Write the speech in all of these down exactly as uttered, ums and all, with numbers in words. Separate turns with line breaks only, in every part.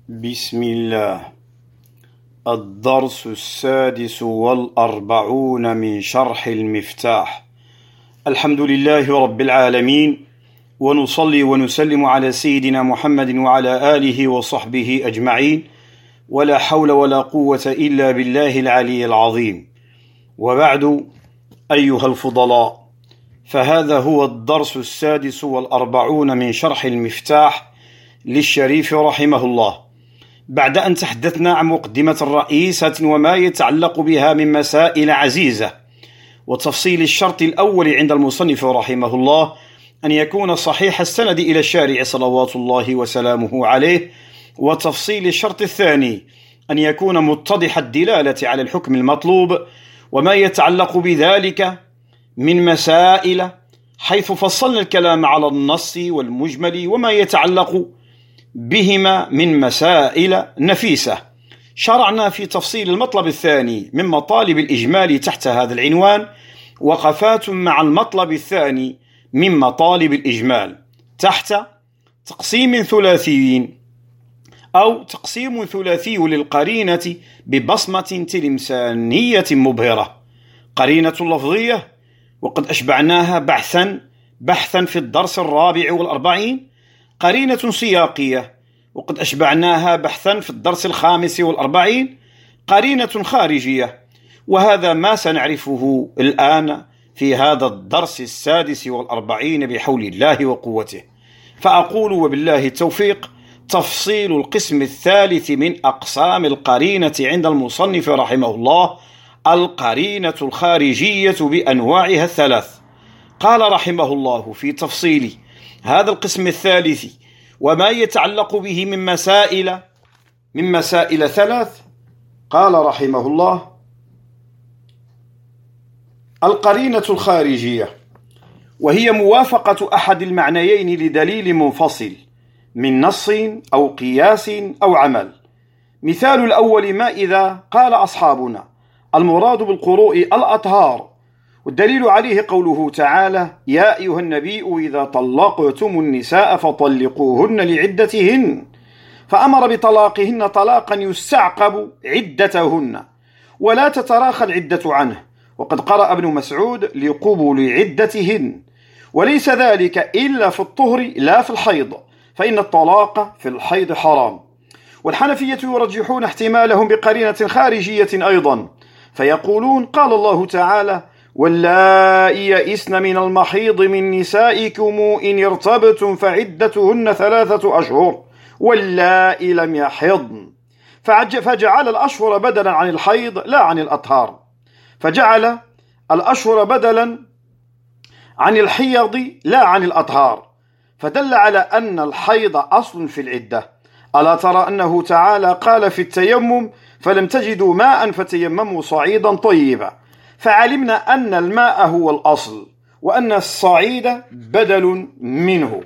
بسم الله. الدرس السادس والأربعون من شرح المفتاح. الحمد لله رب العالمين، ونصلي ونسلم على سيدنا محمد وعلى آله وصحبه أجمعين، ولا حول ولا قوة إلا بالله العلي العظيم. وبعد، أيها الفضلاء، فهذا هو الدرس السادس والأربعون من شرح المفتاح للشريف رحمه الله، بعد أن تحدثنا عن مقدمة رئيسة وما يتعلق بها من مسائل عزيزة، وتفصيل الشرط الأول عند المصنف رحمه الله أن يكون صحيح السند إلى الشارع صلوات الله وسلامه عليه، وتفصيل الشرط الثاني أن يكون متضح الدلالة على الحكم المطلوب وما يتعلق بذلك من مسائل، حيث فصلنا الكلام على النص والمجمل وما يتعلق بهما من مسائل نفيسة. شرعنا في تفصيل المطلب الثاني من مطالب الإجمال تحت هذا العنوان، وقفات مع المطلب الثاني من مطالب الإجمال تحت تقسيم ثلاثي أو تقسيم ثلاثي للقرينة ببصمة تلمسانية مبهرة: قرينة لفظية، وقد أشبعناها بحثا بحثا في الدرس الرابع والأربعين; قرينة سياقية، وقد أشبعناها بحثا في الدرس الخامس والأربعين; قرينة خارجية، وهذا ما سنعرفه الآن في هذا الدرس السادس والأربعين بحول الله وقوته. فأقول وبالله التوفيق: تفصيل القسم الثالث من أقسام القرينة عند المصنف رحمه الله القرينة الخارجية بأنواعها الثلاث. قال رحمه الله في تفصيل هذا القسم الثالث وما يتعلق به من مسائل من مسائل ثلاث، قال رحمه الله: القرينة الخارجية، وهي موافقة أحد المعنيين لدليل منفصل من نص أو قياس أو عمل. مثال الأول ما إذا قال أصحابنا: المراد بالقروء الأطهار، والدليل عليه قوله تعالى: يا أيها النبي إذا طلقتم النساء فطلقوهن لعدتهن، فأمر بطلاقهن طلاقا يستعقب عدتهن ولا تتراخى العدة عنه، وقد قرأ ابن مسعود: لقبل عدتهن، وليس ذلك إلا في الطهر لا في الحيض، فإن الطلاق في الحيض حرام. والحنفية يرجحون احتمالهم بقرينة خارجية أيضا، فيقولون: قال الله تعالى: واللائي يئسن من المحيض من نسائكم إن ارتبتم فعدتهن ثلاثة أشهر واللائي لم يحضن، فجعل الأشهر بدلا عن الحيض لا عن الأطهار، فجعل الأشهر بدلا عن الحيض لا عن الأطهار، فدل على أن الحيض أصل في العدة. ألا ترى أنه تعالى قال في التيمم: فلم تجدوا ماء فتيمموا صعيدا طيبا، فعلمنا أن الماء هو الأصل وأن الصعيد بدل منه.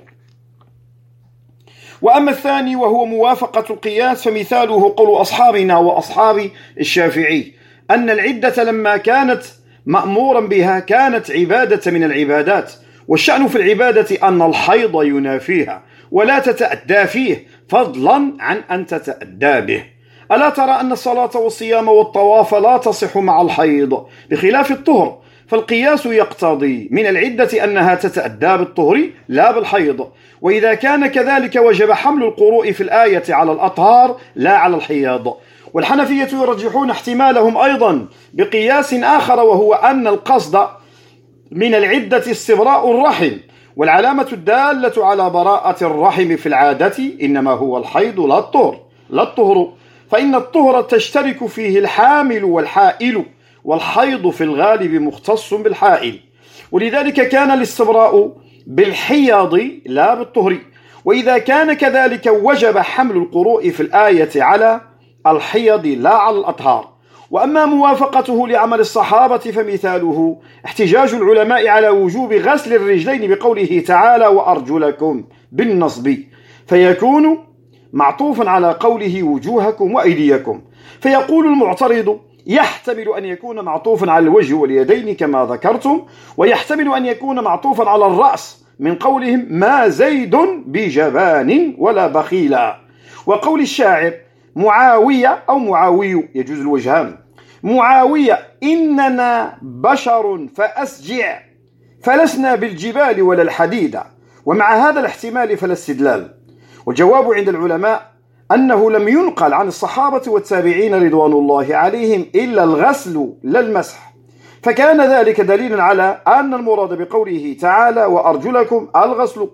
وأما الثاني وهو موافقة القياس، فمثاله قول أصحابنا وأصحاب الشافعي أن العدة لما كانت مأمورا بها كانت عبادة من العبادات، والشأن في العبادة أن الحيض ينافيها ولا تتأدى فيه فضلا عن أن تتأدى به. ألا ترى أن الصلاة والصيام والطواف لا تصح مع الحيض بخلاف الطهر، فالقياس يقتضي من العدة أنها تتأدى بالطهر لا بالحيض، وإذا كان كذلك وجب حمل القروء في الآية على الأطهار لا على الحيض. والحنفية يرجحون احتمالهم أيضا بقياس آخر، وهو أن القصد من العدة استبراء الرحم، والعلامة الدالة على براءة الرحم في العادة إنما هو الحيض لا الطهر لا الطهر فإن الطهر تشترك فيه الحامل والحائل، والحيض في الغالب مختص بالحائل، ولذلك كان الاستبراء بالحيض لا بالطهر. وإذا كان كذلك وجب حمل القروء في الآية على الحيض لا على الأطهار. وأما موافقته لعمل الصحابة فمثاله احتجاج العلماء على وجوب غسل الرجلين بقوله تعالى: وأرجلكم بالنصب، فيكون معطوفا على قوله وجوهكم وأيديكم. فيقول المعترض: يحتمل أن يكون معطوفا على الوجه واليدين كما ذكرتم، ويحتمل أن يكون معطوفا على الرأس من قولهم: ما زيد بجبان ولا بخيلا، وقول الشاعر معاوية أو معاوي يجوز الوجهان، معاوية إننا بشر فأسجع فلسنا بالجبال ولا الحديد، ومع هذا الاحتمال فلا استدلال. والجواب عند العلماء أنه لم ينقل عن الصحابة والتابعين رضوان الله عليهم إلا الغسل لا المسح، فكان ذلك دليلا على أن المراد بقوله تعالى وأرجلكم الغسل،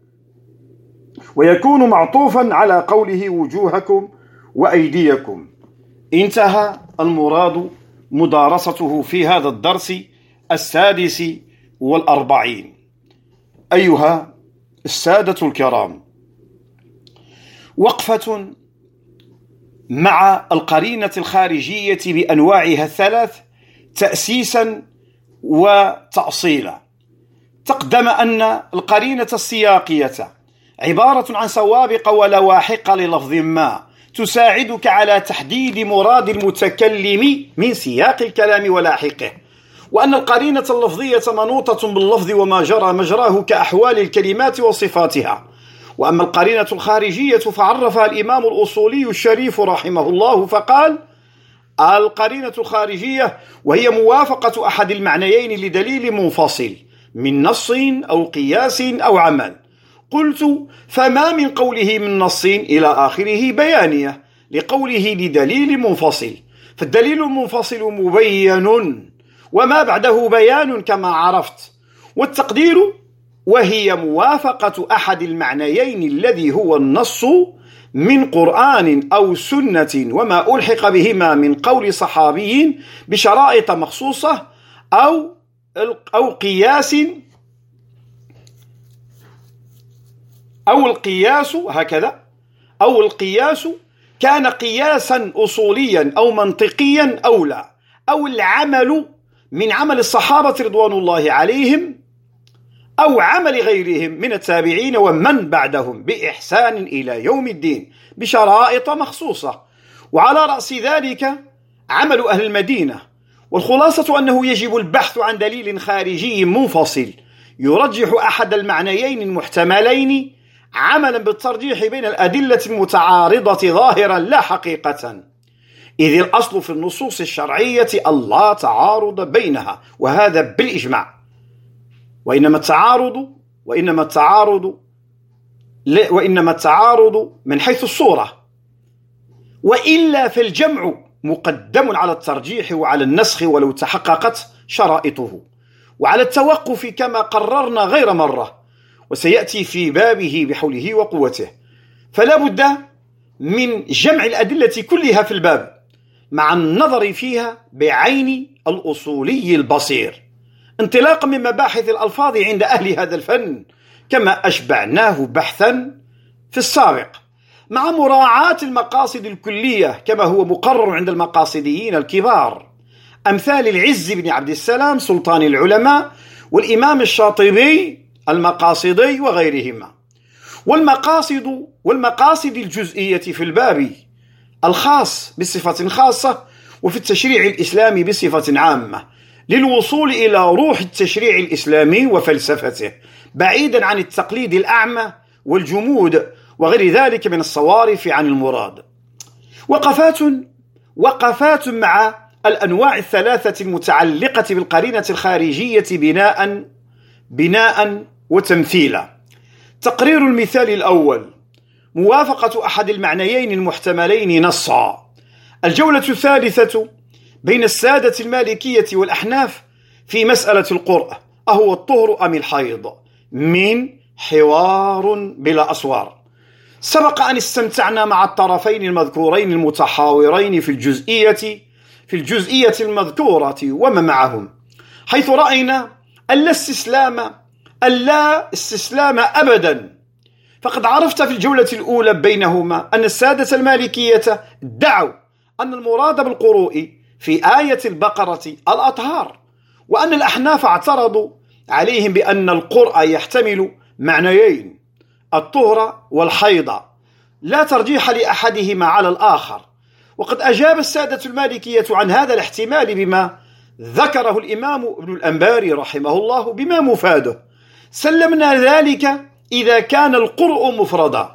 ويكون معطوفا على قوله وجوهكم وأيديكم. انتهى المراد مدارسته في هذا الدرس السادس والأربعين. أيها السادة الكرام، وقفة مع القرينة الخارجية بأنواعها الثلاث تأسيسا وتأصيلا. تقدم أن القرينة السياقية عبارة عن سوابق ولواحق للفظ ما تساعدك على تحديد مراد المتكلم من سياق الكلام ولاحقه، وأن القرينة اللفظية منوطة باللفظ وما جرى مجراه كأحوال الكلمات وصفاتها. وأما القرينة الخارجية فعرفها الإمام الأصولي الشريف رحمه الله فقال: القرينة الخارجية وهي موافقة أحد المعنيين لدليل منفصل من نص أو قياس أو عمل. قلت: فما من قوله من نص إلى آخره بيانية لقوله لدليل منفصل، فالدليل المنفصل مبين وما بعده بيان كما عرفت. والتقدير وهي موافقة أحد المعنيين الذي هو النص من قرآن أو سنة وما ألحق بهما من قول صحابي بشرائط مخصوصة أو أو قياس أو القياس هكذا أو القياس كان قياسا أصوليا أو منطقيا أو لا، أو العمل من عمل الصحابة رضوان الله عليهم أو عمل غيرهم من التابعين ومن بعدهم بإحسان إلى يوم الدين بشرائط مخصوصة، وعلى رأس ذلك عمل أهل المدينة. والخلاصة أنه يجب البحث عن دليل خارجي منفصل يرجح أحد المعنيين المحتملين عملا بالترجيح بين الأدلة المتعارضة ظاهرا لا حقيقة، إذ الأصل في النصوص الشرعية اللا تعارض بينها، وهذا بالإجماع. وإنما التعارض وإنما التعارض وإنما التعارض من حيث الصورة، وإلا فالجمع مقدم على الترجيح وعلى النسخ ولو تحققت شرائطه، وعلى التوقف كما قررنا غير مرة، وسيأتي في بابه بحوله وقوته. فلا بد من جمع الأدلة كلها في الباب مع النظر فيها بعين الأصولي البصير، انطلاقا من مباحث الألفاظ عند أهل هذا الفن كما أشبعناه بحثا في السابق، مع مراعاة المقاصد الكلية كما هو مقرر عند المقاصديين الكبار أمثال العز بن عبد السلام سلطان العلماء والإمام الشاطبي المقاصدي وغيرهما. والمقاصد والمقاصد الجزئية في الباب الخاص بصفة خاصة وفي التشريع الإسلامي بصفة عامة، للوصول إلى روح التشريع الإسلامي وفلسفته بعيدا عن التقليد الأعمى والجمود وغير ذلك من الصوارف عن المراد. وقفات وقفات مع الأنواع الثلاثة المتعلقة بالقرينة الخارجية بناء بناء وتمثيلا. تقرير المثال الأول: موافقة أحد المعنيين المحتملين نصا. الجولة الثالثة بين السادة المالكية والأحناف في مسألة القرء أهو الطهر أم الحيض، من حوار بلا أسوار. سبق أن استمتعنا مع الطرفين المذكورين المتحاورين في الجزئية في الجزئية المذكورة وما معهم، حيث رأينا ألا استسلام ألا استسلام أبدا. فقد عرفت في الجولة الأولى بينهما أن السادة المالكية ادعوا أن المراد بالقروء في آية البقرة الأطهار، وأن الأحناف اعترضوا عليهم بأن القرء يحتمل معنيين: الطهر والحيض، لا ترجيح لأحدهما على الآخر. وقد أجاب السادة المالكية عن هذا الاحتمال بما ذكره الإمام ابن الأنباري رحمه الله بما مفاده: سلمنا ذلك إذا كان القرء مفردا،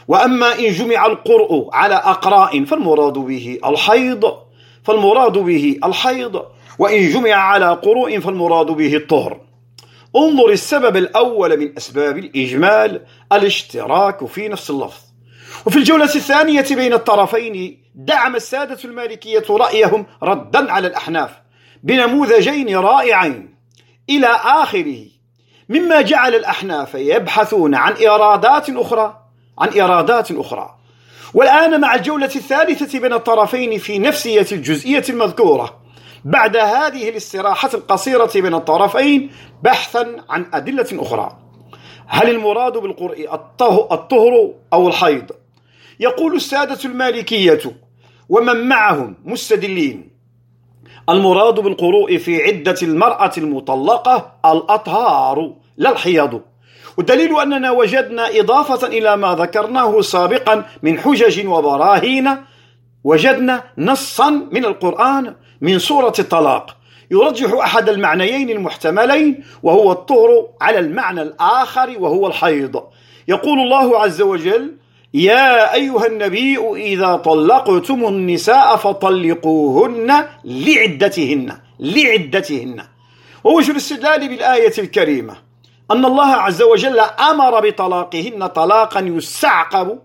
وأما إن جمع القرء على أقراء فالمراد به الحيض فالمراد به الحيض وإن جمع على قروء فالمراد به الطهر. انظر السبب الأول من أسباب الإجمال الاشتراك في نفس اللفظ. وفي الجولة الثانية بين الطرفين دعم السادة المالكية رأيهم ردا على الأحناف بنموذجين رائعين إلى آخره، مما جعل الأحناف يبحثون عن إرادات أخرى عن إرادات أخرى. والآن مع الجولة الثالثة بين الطرفين في نفسية الجزئية المذكورة، بعد هذه الاستراحة القصيرة بين الطرفين بحثا عن أدلة أخرى. هل المراد بالقرء الطهر أو الحيض؟ يقول السادة المالكية ومن معهم مستدلين: المراد بالقروء في عدة المرأة المطلقة الأطهار لا الحيض، والدليل أننا وجدنا إضافة إلى ما ذكرناه سابقا من حجج وبراهين، وجدنا نصا من القرآن من سورة الطلاق يرجح أحد المعنيين المحتملين وهو الطهر على المعنى الآخر وهو الحيض. يقول الله عز وجل: يا أيها النبي إذا طلقتم النساء فطلقوهن لعدتهن لعدتهن. ووجه الاستدلال بالآية الكريمة أن الله عز وجل أمر بطلاقهن طلاقا يستعقب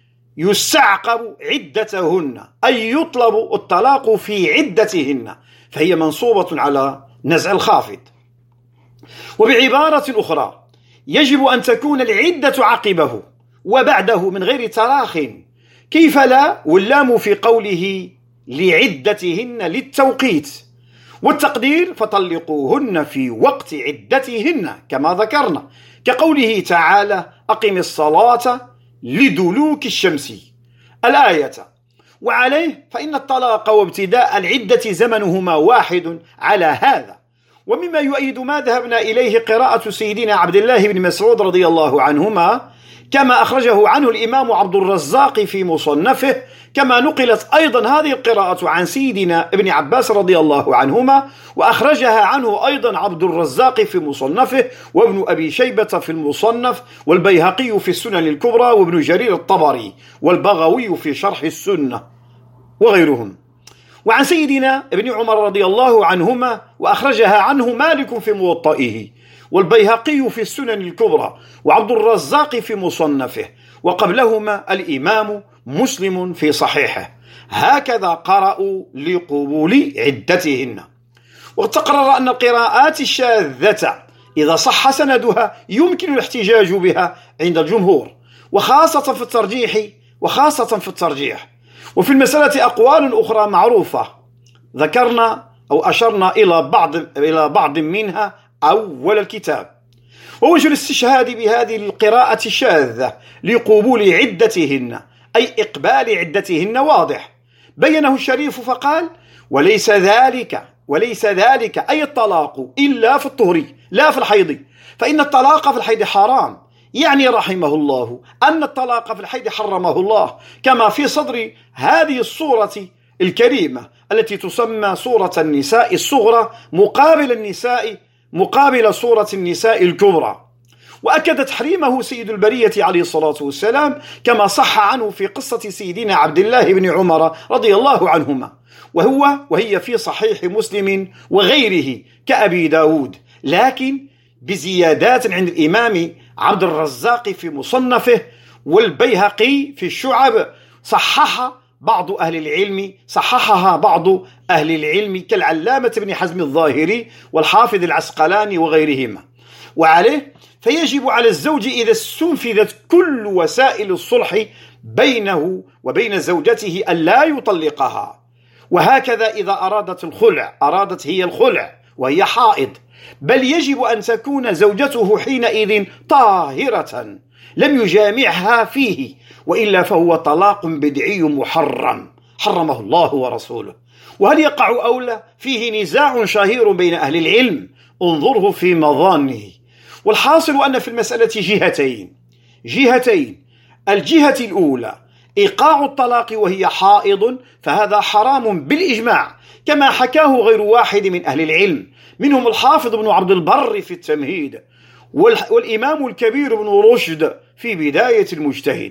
يستعقب عدتهن، أي يطلب الطلاق في عدتهن، فهي منصوبة على نزع الخافض. وبعبارة أخرى يجب أن تكون العدة عقبه وبعده من غير تراخ. كيف لا؟ واللام في قوله لعدتهن للتوقيت، والتقدير فطلقوهن في وقت عدتهن كما ذكرنا، كقوله تعالى: أقم الصلاة لدلوك الشمس الآية. وعليه فإن الطلاق وابتداء العدة زمنهما واحد على هذا. ومما يؤيد ما ذهبنا إليه قراءة سيدنا عبد الله بن مسعود رضي الله عنهما، كما أخرجه عنه الإمام عبد الرزاق في مصنفه، كما نقلت أيضا هذه القراءة عن سيدنا ابن عباس رضي الله عنهما، وأخرجها عنه أيضا عبد الرزاق في مصنفه، وابن أبي شيبة في المصنف، والبيهقي في السنن الكبرى، وابن جرير الطبري، والبغوي في شرح السنة، وغيرهم. وعن سيدنا ابن عمر رضي الله عنهما، وأخرجها عنه مالك في موطئه، والبيهقي في السنن الكبرى، وعبد الرزاق في مصنفه، وقبلهما الإمام مسلم في صحيحه. هكذا قرأوا لقبول عدتهن. وتقرر أن القراءات الشاذة إذا صح سندها يمكن الاحتجاج بها عند الجمهور، وخاصة في الترجيح وخاصة في الترجيح وفي المسألة أقوال أخرى معروفة ذكرنا أو أشرنا إلى بعض إلى بعض منها أول الكتاب. ووجه الاستشهاد بهذه القراءة الشاذة لقبول عدتهن أي إقبال عدتهن واضح، بينه الشريف فقال: وليس ذلك وليس ذلك أي الطلاق إلا في الطهر لا في الحيض، فإن الطلاق في الحيض حرام. يعني رحمه الله أن الطلاق في الحيض حرمه الله، كما في صدر هذه الصورة الكريمة التي تسمى سورة النساء الصغرى مقابل النساء مقابل سورة النساء الكبرى. وأكد تحريمه سيد البرية عليه الصلاة والسلام كما صح عنه في قصة سيدنا عبد الله بن عمر رضي الله عنهما، وهو وهي في صحيح مسلم وغيره كأبي داود، لكن بزيادات عند الإمام عبد الرزاق في مصنفه، والبيهقي في الشعب صحح بعض أهل العلم صححها بعض أهل العلم كالعلامة ابن حزم الظاهري والحافظ العسقلاني وغيرهما. وعليه فيجب على الزوج إذا استنفذت كل وسائل الصلح بينه وبين زوجته أن لا يطلقها. وهكذا إذا أرادت الخلع أرادت هي الخلع وهي حائض، بل يجب أن تكون زوجته حينئذ طاهرة لم يجامعها فيه، وإلا فهو طلاق بدعي محرم حرمه الله ورسوله. وهل يقع أولى؟ فيه نزاع شهير بين أهل العلم، انظره في مظانه. والحاصل أن في المسألة جهتين جهتين الجهة الأولى إيقاع الطلاق وهي حائض، فهذا حرام بالإجماع كما حكاه غير واحد من أهل العلم، منهم الحافظ بن عبد البر في التمهيد، والإمام الكبير بن رشد في بداية المجتهد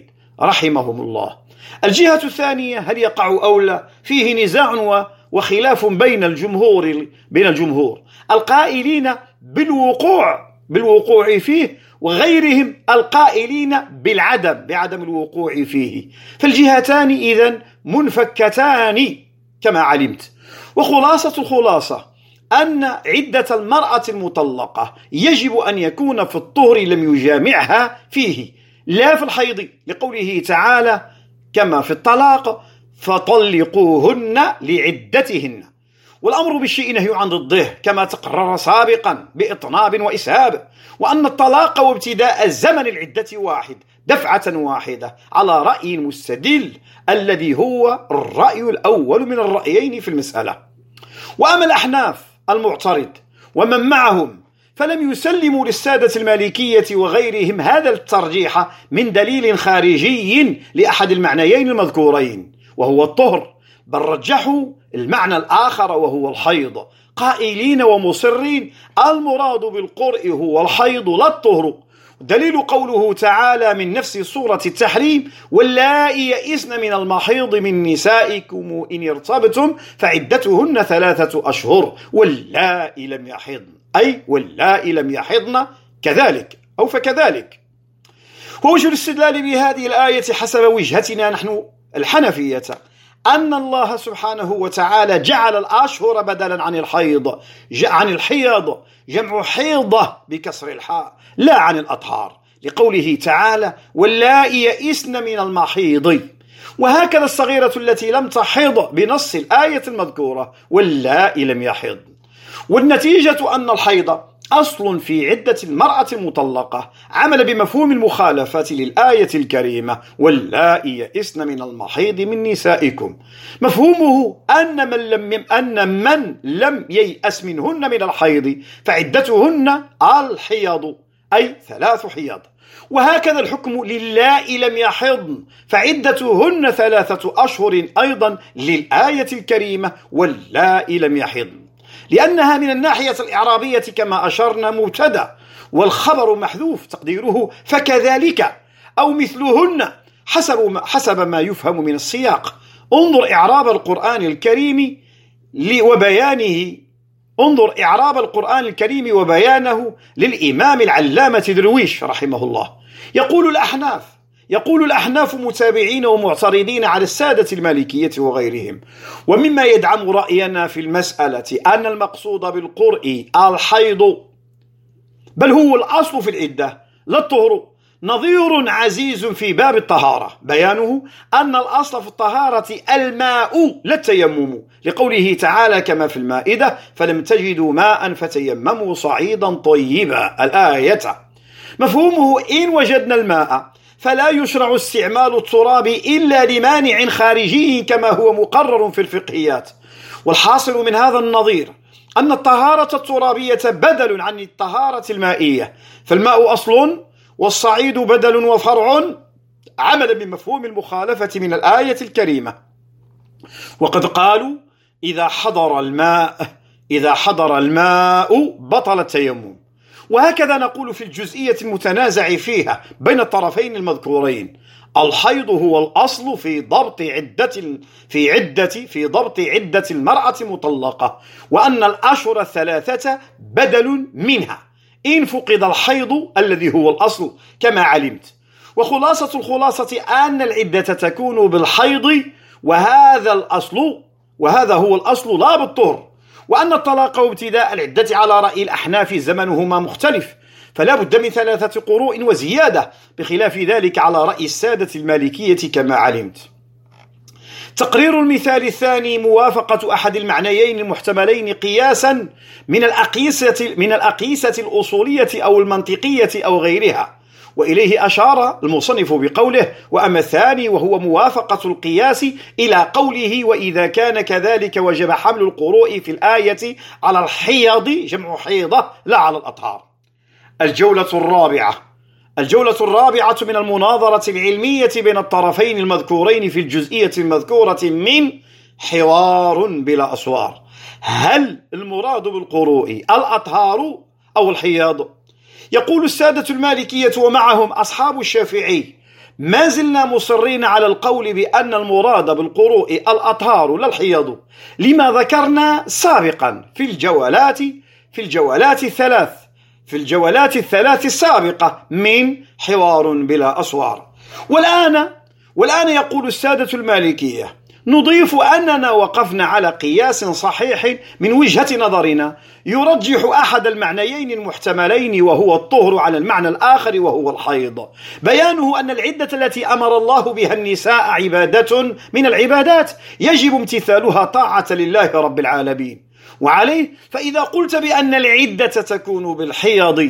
رحمهم الله. الجهة الثانية، هل يقع أو لا؟ فيه نزاع وخلاف بين الجمهور بين الجمهور القائلين بالوقوع بالوقوع فيه، وغيرهم القائلين بالعدم بعدم الوقوع فيه. فالجهتان إذن منفكتان كما علمت. وخلاصة الخلاصة أن عدة المرأة المطلقة يجب أن يكون في الطهر لم يجامعها فيه، لا في الحيض، لقوله تعالى كما في الطلاق فطلقوهن لعدتهن. والأمر بالشيء نهي عن ضده كما تقرر سابقا بإطناب وإسهاب، وأن الطلاق وابتداء الزمن العدة واحد دفعة واحدة على رأي المستدل الذي هو الرأي الأول من الرأيين في المسألة. وأما الأحناف المعترض ومن معهم فلم يسلموا للسادة المالكية وغيرهم هذا الترجيح من دليل خارجي لأحد المعنيين المذكورين وهو الطهر، بل رجحوا المعنى الآخر وهو الحيض، قائلين ومصرين المراد بالقرء هو الحيض لا الطهر. دليل قوله تعالى من نفس سورة التحريم واللائي يئسن من المحيض من نسائكم إن ارتبتم فعدتهن ثلاثة أشهر واللائي لم يحضن، أي واللائي لم يحضن كذلك أو فكذلك. ووجه الاستدلال بهذه الآية حسب وجهتنا نحن الحنفية أن الله سبحانه وتعالى جعل الأشهر بدلا عن الحيض عن الحيض جمع حيضة بكسر الحاء لا عن الأطهار، لقوله تعالى واللائي يئسن من المحيض. وهكذا الصغيرة التي لم تحض بنص الآية المذكورة واللائي لم يحض. والنتيجة أن الحيض أصل في عدة المرأة المطلقة عمل بمفهوم المخالفة للآية الكريمة واللائي يئسن من المحيض من نسائكم. مفهومه أن من لم أن من لم ييأس منهن من الحيض فعدتهن الحيض، أي ثلاث حيض. وهكذا الحكم للائي لم يحضن فعدتهن ثلاثة أشهر أيضا للآية الكريمة واللائي لم يحضن، لأنها من الناحية الإعرابية كما أشرنا مبتدأ والخبر محذوف تقديره فكذلك أو مثلهن حسب حسب ما يفهم من السياق. انظر إعراب القرآن الكريم وبيانه انظر إعراب القرآن الكريم وبيانه للإمام العلامة درويش رحمه الله. يقول الأحناف يقول الأحناف متابعين ومعترضين على السادة المالكية وغيرهم، ومما يدعم رأينا في المسألة أن المقصود بالقرء الحيض بل هو الأصل في العدة لا الطهر، نظير عزيز في باب الطهارة بيانه أن الأصل في الطهارة الماء لا التيمم، لقوله تعالى كما في المائدة فلم تجدوا ماء فتيمموا صعيدا طيبا الآية. مفهومه إن وجدنا الماء فلا يشرع استعمال التراب إلا لمانع خارجي كما هو مقرر في الفقهيات. والحاصل من هذا النظير أن الطهارة الترابية بدل عن الطهارة المائية، فالماء أصل والصعيد بدل وفرع عملا بمفهوم المخالفة من الآية الكريمة. وقد قالوا إذا حضر الماء إذا حضر الماء بطل التيمم. وهكذا نقول في الجزئية المتنازع فيها بين الطرفين المذكورين الحيض هو الأصل في ضبط عدة في عدة في ضبط عدة المرأة المطلقة، وأن الأشهر الثلاثة بدل منها إن فقد الحيض الذي هو الأصل كما علمت. وخلاصة الخلاصة أن العدة تكون بالحيض وهذا الأصل وهذا هو الأصل لا بالطهر، وأن الطلاق وابتداء العدة على رأي الأحناف زمنهما مختلف فلا بد من ثلاثة قروء وزيادة، بخلاف ذلك على رأي السادة المالكية كما علمت. تقرير المثال الثاني موافقة أحد المعنيين المحتملين قياسا من الأقيسة من الأقيسة الأصولية أو المنطقية أو غيرها، وإليه أشار المصنف بقوله وأما الثاني وهو موافقة القياس إلى قوله وإذا كان كذلك وجب حمل القروء في الآية على الحيض جمع حيضة لا على الأطهار. الجولة الرابعة الجولة الرابعة من المناظرة العلمية بين الطرفين المذكورين في الجزئية المذكورة من حوار بلا أسوار. هل المراد بالقروء الأطهار أو الحيض؟ يقول السادة المالكية ومعهم أصحاب الشافعي ما زلنا مصرين على القول بأن المراد بالقروء الأطهار لا الحيض، لما ذكرنا سابقا في الجولات في الجولات الثلاث في الجولات الثلاث السابقة من حوار بلا أسوار. والآن والآن يقول السادة المالكية: نضيف أننا وقفنا على قياس صحيح من وجهة نظرنا يرجح أحد المعنيين المحتملين، وهو الطهر، على المعنى الآخر وهو الحيض. بيانه أن العدة التي أمر الله بها النساء عبادة من العبادات يجب امتثالها طاعة لله رب العالمين. وعليه فإذا قلت بأن العدة تكون بالحيض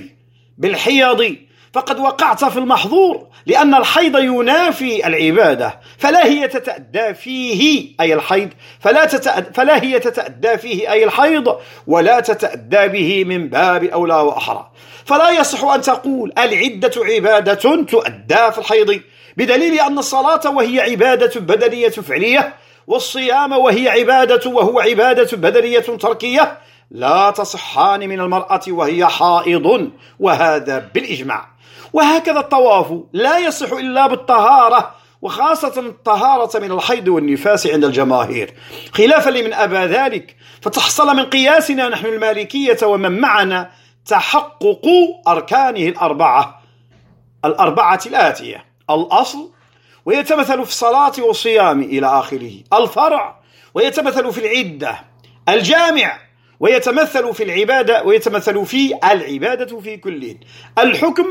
بالحيض فقد وقعت في المحظور، لأن الحيض ينافي العبادة، فلا هي تتأدى فيه أي الحيض فلا, تتأدى فلا هي تتأدى فيه أي الحيض ولا تتأدى به من باب أولى وأحرى. فلا يصح أن تقول العدة عبادة تؤدى في الحيض، بدليل أن الصلاة وهي عبادة بدنية فعلية، والصيام وهي عبادة وهو عبادة بدنية تركية، لا تصحان من المرأة وهي حائض، وهذا بالإجماع. وهكذا الطواف لا يصح إلا بالطهارة، وخاصة الطهارة من الحيض والنفاس عند الجماهير، خلافا لمن أبى ذلك. فتحصل من قياسنا نحن المالكية ومن معنا تحقق أركانه الأربعة الأربعة الآتية: الأصل، ويتمثل في الصلاة والصيام إلى آخره; الفرع، ويتمثل في العدة; الجامع، ويتمثل في العبادة ويتمثل في العبادة في كل; الحكم،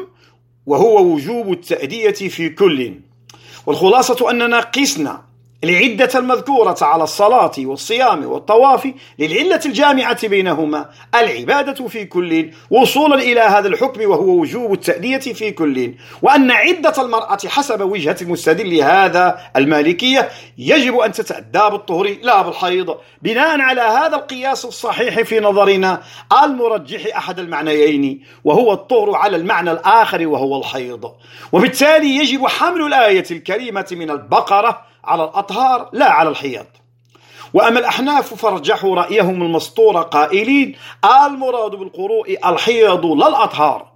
وهو وجوب التأدية في كل. والخلاصة أننا قسنا العدة المذكورة على الصلاة والصيام والطواف للعلة الجامعة بينهما العبادة في كل، وصولا إلى هذا الحكم وهو وجوب التأدية في كل، وأن عدة المرأة حسب وجهة المستدل هذا المالكية يجب أن تتأدى بالطهر لا بالحيض، بناء على هذا القياس الصحيح في نظرنا المرجح أحد المعنيين، وهو الطهر، على المعنى الآخر وهو الحيض. وبالتالي يجب حمل الآية الكريمة من البقرة على الأطهار لا على الحيض. وأما الأحناف فرجحوا رأيهم المسطور قائلين: المراد بالقروء الحيض لا الأطهار،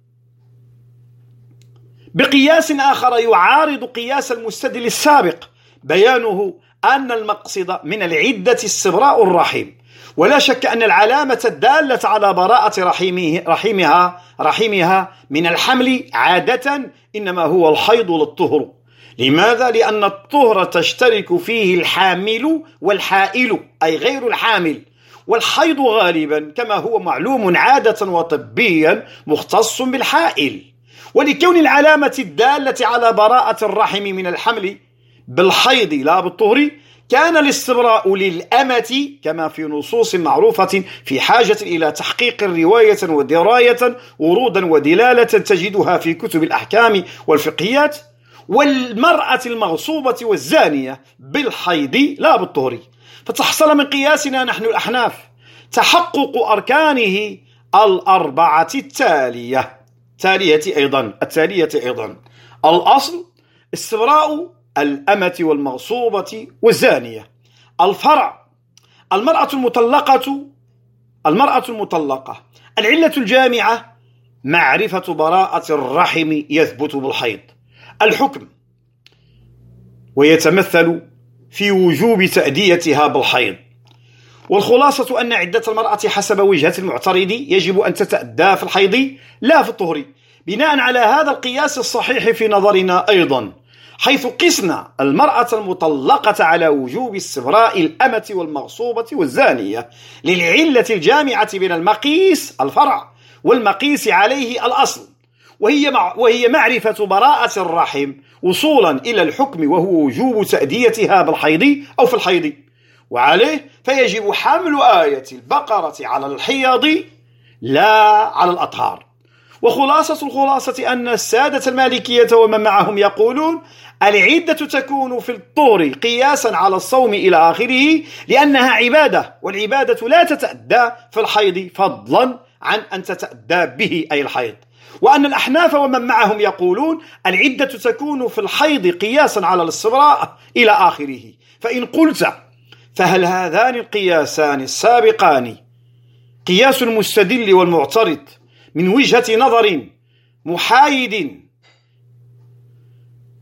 بقياس آخر يعارض قياس المستدل السابق، بيانه أن المقصد من العدة استبراء الرحم، ولا شك أن العلامة الدالة على براءة رحمه رحمها رحمها من الحمل عادة إنما هو الحيض للطهر. لماذا؟ لأن الطهر تشترك فيه الحامل والحائل، أي غير الحامل، والحيض غالبا كما هو معلوم عادة وطبيا مختص بالحائل. ولكون العلامة الدالة على براءة الرحم من الحمل بالحيض لا بالطهر، كان الاستبراء للأمة كما في نصوص معروفة في حاجة إلى تحقيق رواية ودراية، ورودا ودلالة تجدها في كتب الأحكام والفقهيات، والمرأة المغصوبة والزانية بالحيض لا بالطهر. فتحصل من قياسنا نحن الأحناف تحقق أركانه الأربعة التالية التالية أيضا التالية أيضا الأصل استبراء الأمة والمغصوبة والزانية. الفرع المرأة المطلقة المرأة المطلقة العلة الجامعة معرفة براءة الرحم يثبت بالحيض. الحكم ويتمثل في وجوب تأديتها بالحيض. والخلاصة أن عدة المرأة حسب وجهة المعترض يجب أن تتأدى في الحيض لا في الطهر، بناء على هذا القياس الصحيح في نظرنا أيضا، حيث قسنا المرأة المطلقة على وجوب استبراء الأمة والمغصوبة والزانية للعلة الجامعة بين المقيس الفرع والمقيس عليه الأصل، وهي مع وهي معرفة براءة الرحم وصولا إلى الحكم وهو وجوب تأديتها بالحيض أو في الحيض. وعليه فيجب حمل آية البقرة على الحيض لا على الأطهار. وخلاصة الخلاصة أن السادة المالكية ومن معهم يقولون العدة تكون في الطهر قياسا على الصوم إلى آخره، لأنها عبادة، والعبادة لا تتأدى في الحيض فضلا عن أن تتأدى به أي الحيض. وأن الأحناف ومن معهم يقولون العدة تكون في الحيض قياسا على الاستبراء إلى آخره. فإن قلت فهل هذان القياسان السابقان قياس المستدل والمعترض من وجهة نظر محايد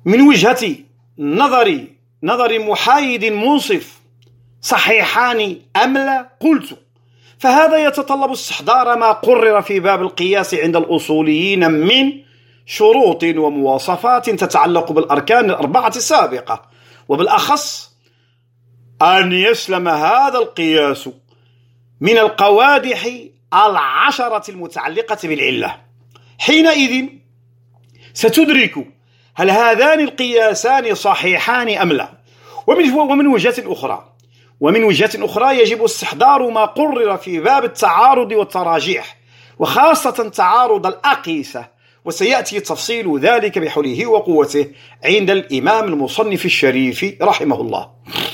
من وجهة نظر نظر محايد منصف صحيحان أم لا؟ قلت فهذا يتطلب استحضار ما قرر في باب القياس عند الأصوليين من شروط ومواصفات تتعلق بالأركان الأربعة السابقة، وبالأخص أن يسلم هذا القياس من القوادح العشرة المتعلقة بالعلة. حينئذ ستدرك هل هذان القياسان صحيحان أم لا. ومن وجهة أخرى ومن وجهة أخرى يجب استحضار ما قرر في باب التعارض والتراجيح، وخاصة تعارض الأقيسة، وسيأتي تفصيل ذلك بحوله وقوته عند الإمام المصنف الشريف رحمه الله.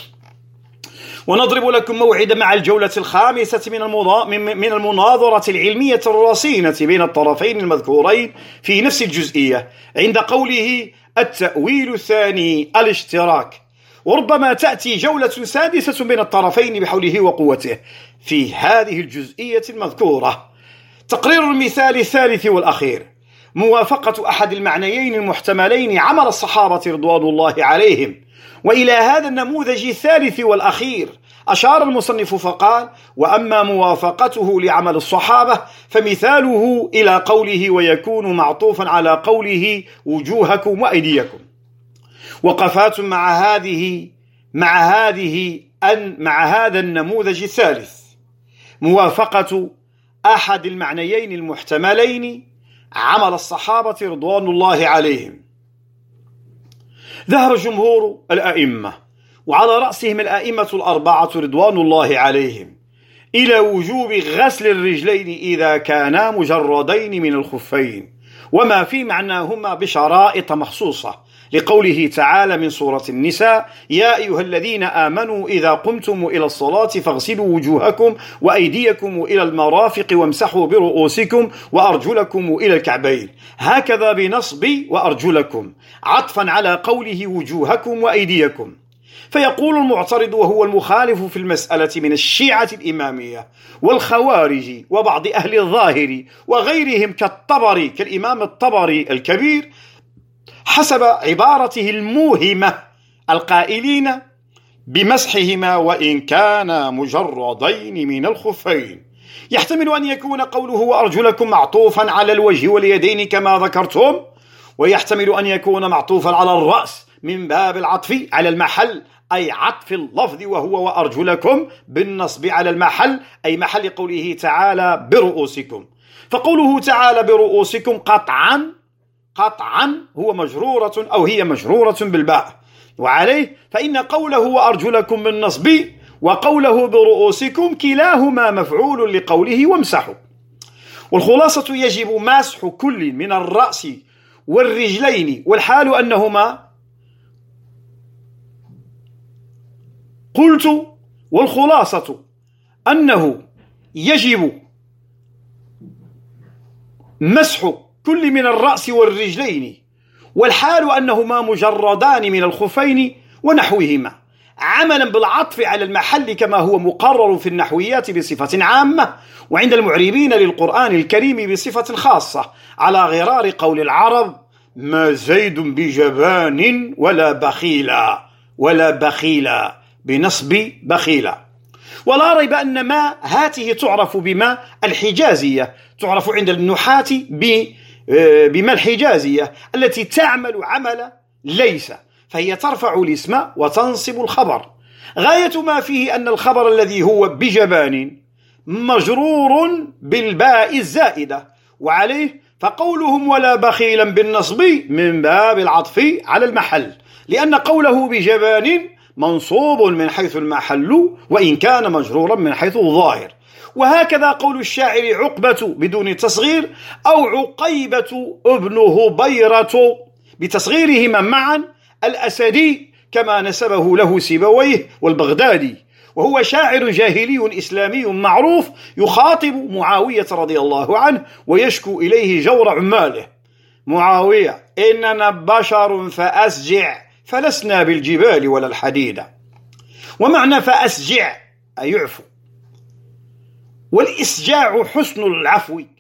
ونضرب لكم موعدا مع الجولة الخامسة من المناظرة العلمية الرصينة بين الطرفين المذكورين في نفس الجزئية عند قوله التأويل الثاني الاشتراك. وربما تأتي جولة سادسة بين الطرفين بحوله وقوته في هذه الجزئية المذكورة. تقرير المثال الثالث والأخير: موافقة أحد المعنيين المحتملين عمل الصحابة رضوان الله عليهم. وإلى هذا النموذج الثالث والأخير أشار المصنف فقال: وأما موافقته لعمل الصحابة فمثاله إلى قوله ويكون معطوفا على قوله وجوهكم وأيديكم. وقفات مع هذه مع هذه أن مع هذا النموذج الثالث: موافقة أحد المعنيين المحتملين عمل الصحابة رضوان الله عليهم. ذهب جمهور الأئمة وعلى رأسهم الأئمة الأربعة رضوان الله عليهم إلى وجوب غسل الرجلين إذا كانا مجردين من الخفين، وما في معناهما بشرائط مخصوصة، لقوله تعالى من سورة النساء: يا أيها الذين آمنوا إذا قمتم إلى الصلاة فاغسلوا وجوهكم وأيديكم إلى المرافق وامسحوا برؤوسكم وأرجلكم إلى الكعبين، هكذا بنصب وأرجلكم عطفا على قوله وجوهكم وأيديكم. فيقول المعترض وهو المخالف في المسألة من الشيعة الإمامية والخوارج وبعض أهل الظاهر وغيرهم كالطبري كالإمام الطبري الكبير حسب عبارته الموهمة القائلين بمسحهما وإن كان مجردين من الخفين، يحتمل أن يكون قوله وأرجلكم معطوفا على الوجه واليدين كما ذكرتم، ويحتمل أن يكون معطوفا على الرأس من باب العطف على المحل، أي عطف اللفظ وهو وأرجلكم بالنصب على المحل، أي محل قوله تعالى برؤوسكم. فقوله تعالى برؤوسكم قطعا قطعا هو مجرورة أو هي مجرورة بالباء، وعليه فإن قوله وأرجلكم بالنصب وقوله برؤوسكم كلاهما مفعول لقوله وامسحوا. والخلاصة يجب مسح كل من الرأس والرجلين، والحال أنهما قلت والخلاصة أنه يجب مسح كل من الرأس والرجلين، والحال أنهما مجردان من الخفين ونحوهما، عملا بالعطف على المحل كما هو مقرر في النحويات بصفة عامة، وعند المعربين للقرآن الكريم بصفة خاصة، على غرار قول العرب: ما زيد بجبان ولا بخيلا ولا بخيلا بنصب بخيلا. ولا ريب أن ما هاته تعرف بما الحجازية، تعرف عند النحاة بما الحجازية التي تعمل عمل ليس، فهي ترفع الاسم وتنصب الخبر. غاية ما فيه أن الخبر الذي هو بجبان مجرور بالباء الزائدة، وعليه فقولهم ولا بخيلا بالنصب من باب العطف على المحل، لأن قوله بجبان منصوب من حيث المحل وإن كان مجرورا من حيث الظاهر. وهكذا قول الشاعر عقبة بدون تصغير أو عقيبة ابن هبيرة بتصغيرهما معا الأسدي كما نسبه له سيبويه والبغدادي، وهو شاعر جاهلي إسلامي معروف يخاطب معاوية رضي الله عنه ويشكو إليه جور عماله: معاوية إننا بشر فأسجع فلسنا بالجبال ولا الحديد. ومعنى فأسجع أي يعفو، والإسجاع حسن العفو،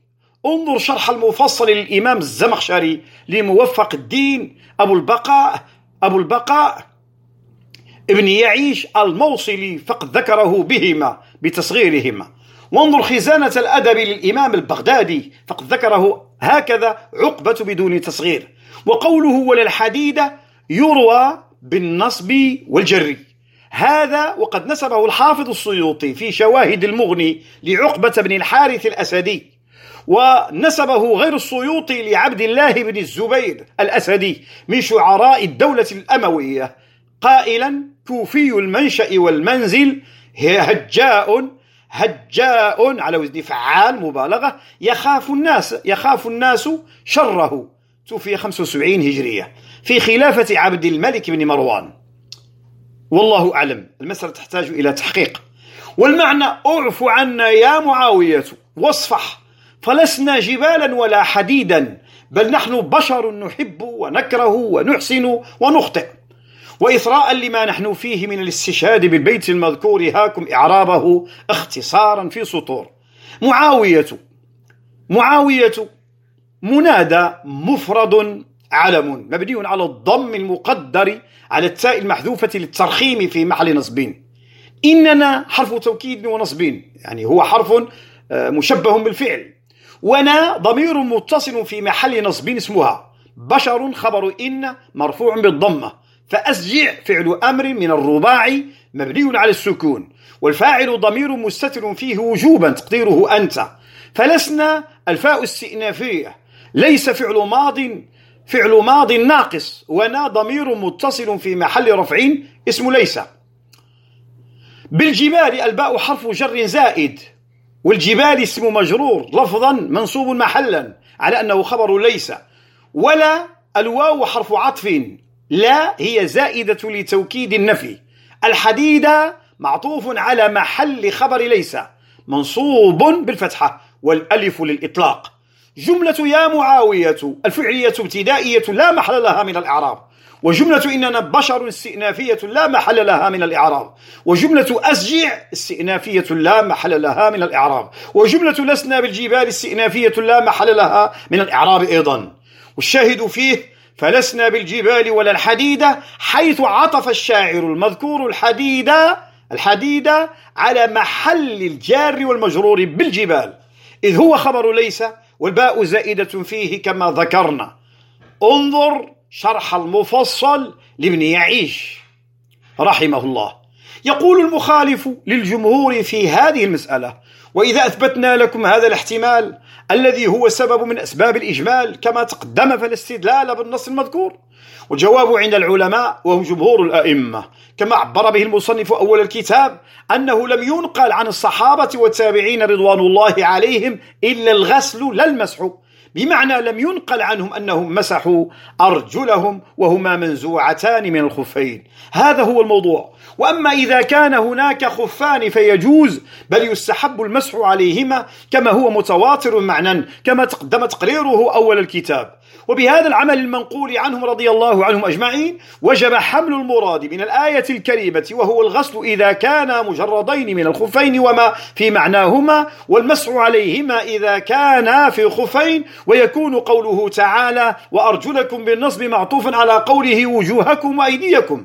انظر شرح المفصل للإمام الزمخشري لموفق الدين أبو البقاء أبو البقاء ابن يعيش الموصلي، فقد ذكره بهما بتصغيرهما. وانظر خزانة الأدب للإمام البغدادي، فقد ذكره هكذا عقبة بدون تصغير. وقوله ولا الحديد يروى بالنصب والجر، هذا وقد نسبه الحافظ السيوطي في شواهد المغني لعقبة بن الحارث الأسدي، ونسبه غير السيوطي لعبد الله بن الزبير الأسدي من شعراء الدولة الأموية، قائلا كوفي المنشأ والمنزل، هجاء هجاء على وزن فعال مبالغة، يخاف الناس يخاف الناس شره. توفي خمسة وسبعين هجرية في خلافة عبد الملك بن مروان، والله أعلم، المسألة تحتاج إلى تحقيق. والمعنى اعف عنا يا معاوية واصفح، فلسنا جبالا ولا حديدا، بل نحن بشر نحب ونكره ونحسن ونخطئ. وإثراء لما نحن فيه من الاستشهاد بالبيت المذكور هاكم إعرابه اختصارا في سطور. معاوية معاوية منادى مفرد علم مبني على الضم المقدر على التاء المحذوفة للترخيم في محل نصب. إننا حرف توكيد ونصب، يعني هو حرف مشبه بالفعل. ونا ضمير متصل في محل نصب اسمها. بشر خبر إن مرفوع بالضمة. فأسجع فعل أمر من الرباعي مبني على السكون، والفاعل ضمير مستتر فيه وجوبا تقديره أنت. فلسنا الفاء استئنافية، ليس فعل ماض فعل ماض ناقص، ونا ضمير متصل في محل رفع اسم ليس. بالجبال الباء حرف جر زائد، والجبال اسم مجرور لفظا منصوب محلا على أنه خبر ليس. ولا الواو حرف عطف، لا هي زائدة لتوكيد النفي. الحديد معطوف على محل خبر ليس منصوب بالفتحة، والألف للإطلاق. جملة يا معاوية الفعلية ابتدائية لا محل لها من الإعراب، وجملة إننا بشر استئنافية لا محل لها من الإعراب، وجملة أسجع استئنافية لا محل لها من الإعراب، وجملة لسنا بالجبال استئنافية لا محل لها من الإعراب أيضا. والشاهد فيه فلسنا بالجبال ولا الحديد، حيث عطف الشاعر المذكور الحديد الحديد على محل الجار والمجرور بالجبال، إذ هو خبر ليس، والباء زائدة فيه كما ذكرنا. انظر شرح المفصل لابن يعيش رحمه الله. يقول المخالف للجمهور في هذه المسألة: وإذا أثبتنا لكم هذا الاحتمال الذي هو سبب من أسباب الإجمال كما تقدم، فالاستدلال بالنص المذكور. والجواب عند العلماء وهم جمهور الأئمة كما عبر به المصنف أول الكتاب أنه لم ينقل عن الصحابة والتابعين رضوان الله عليهم إلا الغسل لا المسح، بمعنى لم ينقل عنهم أنهم مسحوا أرجلهم وهما منزوعتان من الخفين. هذا هو الموضوع. وأما إذا كان هناك خفان فيجوز بل يستحب المسح عليهما كما هو متواتر معنى كما تقدم تقريره أول الكتاب. وبهذا العمل المنقول عنهم رضي الله عنهم أجمعين وجب حمل المراد من الآية الكريمة وهو الغسل إذا كان مجردين من الخفين وما في معناهما، والمسح عليهما إذا كان في خفين، ويكون قوله تعالى وأرجلكم بالنصب معطوفا على قوله وجوهكم وأيديكم.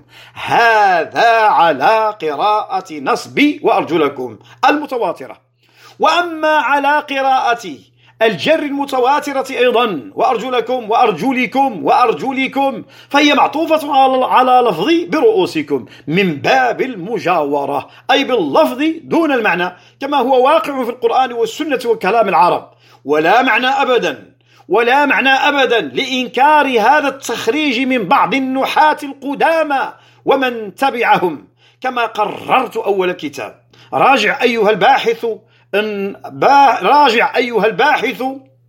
هذا على قراءة نصب وأرجلكم المتواترة. وأما على قراءة الجر المتواترة أيضا وأرجلكم وأرجلكم وأرجلكم فهي معطوفة على لفظ برؤوسكم من باب المجاورة، أي باللفظ دون المعنى كما هو واقع في القرآن والسنة وكلام العرب. ولا معنى أبدا ولا معنى أبدا لإنكار هذا التخريج من بعض النحاة القدامى ومن تبعهم كما قررت أول الكتاب. راجع أيها الباحث إن با راجع أيها الباحث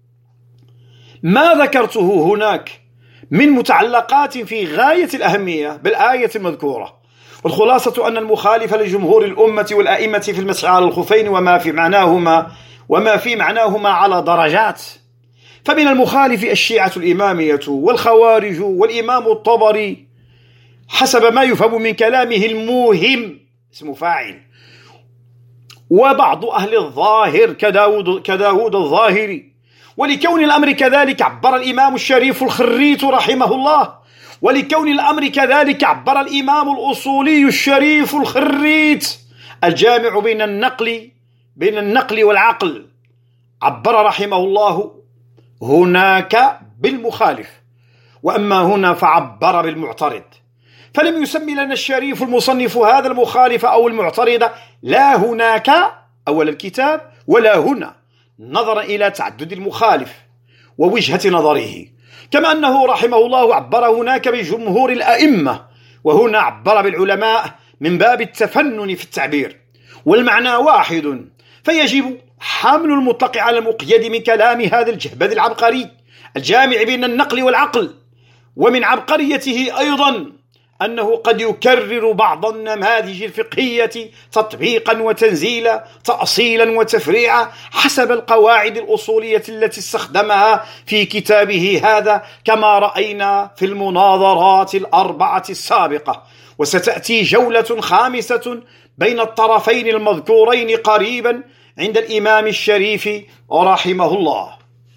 ما ذكرته هناك من متعلقات في غاية الأهمية بالآية المذكورة. والخلاصة أن المخالف لجمهور الأمة والآئمة في المسح على الخفين وما في معناهما وما في معناهما على درجات. فمن المخالف الشيعة الإمامية والخوارج والإمام الطبري حسب ما يفهم من كلامه الموهم اسم فاعل، وبعض أهل الظاهر كداود, كداود الظاهري، ولكون الأمر كذلك عبر الإمام الشريف الخريت رحمه الله، ولكون الأمر كذلك عبر الإمام الأصولي الشريف الخريت الجامع بين النقل بين النقل والعقل، عبر رحمه الله هناك بالمخالف، وأما هنا فعبر بالمعترض. فلم يسمي لنا الشريف المصنف هذا المخالف أو المعترض لا هناك أول الكتاب ولا هنا، نظرا إلى تعدد المخالف ووجهة نظره، كما أنه رحمه الله عبر هناك بجمهور الأئمة، وهنا عبر بالعلماء من باب التفنن في التعبير، والمعنى واحد، فيجب حمل المطلق على المقيد من كلام هذا الجهبذ العبقري الجامع بين النقل والعقل. ومن عبقريته أيضا أنه قد يكرر بعض النماذج الفقهية تطبيقا وتنزيلا، تأصيلا وتفريعا، حسب القواعد الأصولية التي استخدمها في كتابه هذا، كما رأينا في المناظرات الأربعة السابقة. وستأتي جولة خامسة بين الطرفين المذكورين قريبا عند الإمام الشريف رحمه الله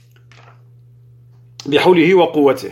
بحوله وقوته.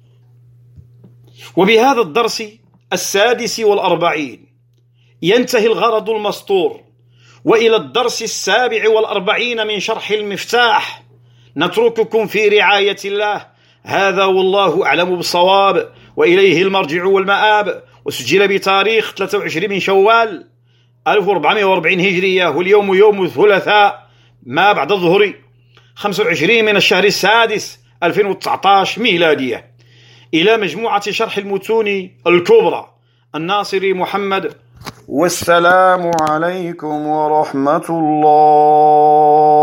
وبهذا الدرس السادس والأربعين ينتهي الغرض المسطور، وإلى الدرس السابع والأربعين من شرح المفتاح نترككم في رعاية الله. هذا والله أعلم بالصواب، وإليه المرجع والمآب. وسجل بتاريخ ثلاثة وعشرين من شوال ألف وأربعمائة وأربعين هجرية، واليوم يوم الثلاثاء ما بعد الظهر خمسة وعشرين من الشهر السادس ألفين وتسعة عشر ميلادية. إلى مجموعة شرح المتون الكبرى الناصري محمد، والسلام عليكم ورحمة الله.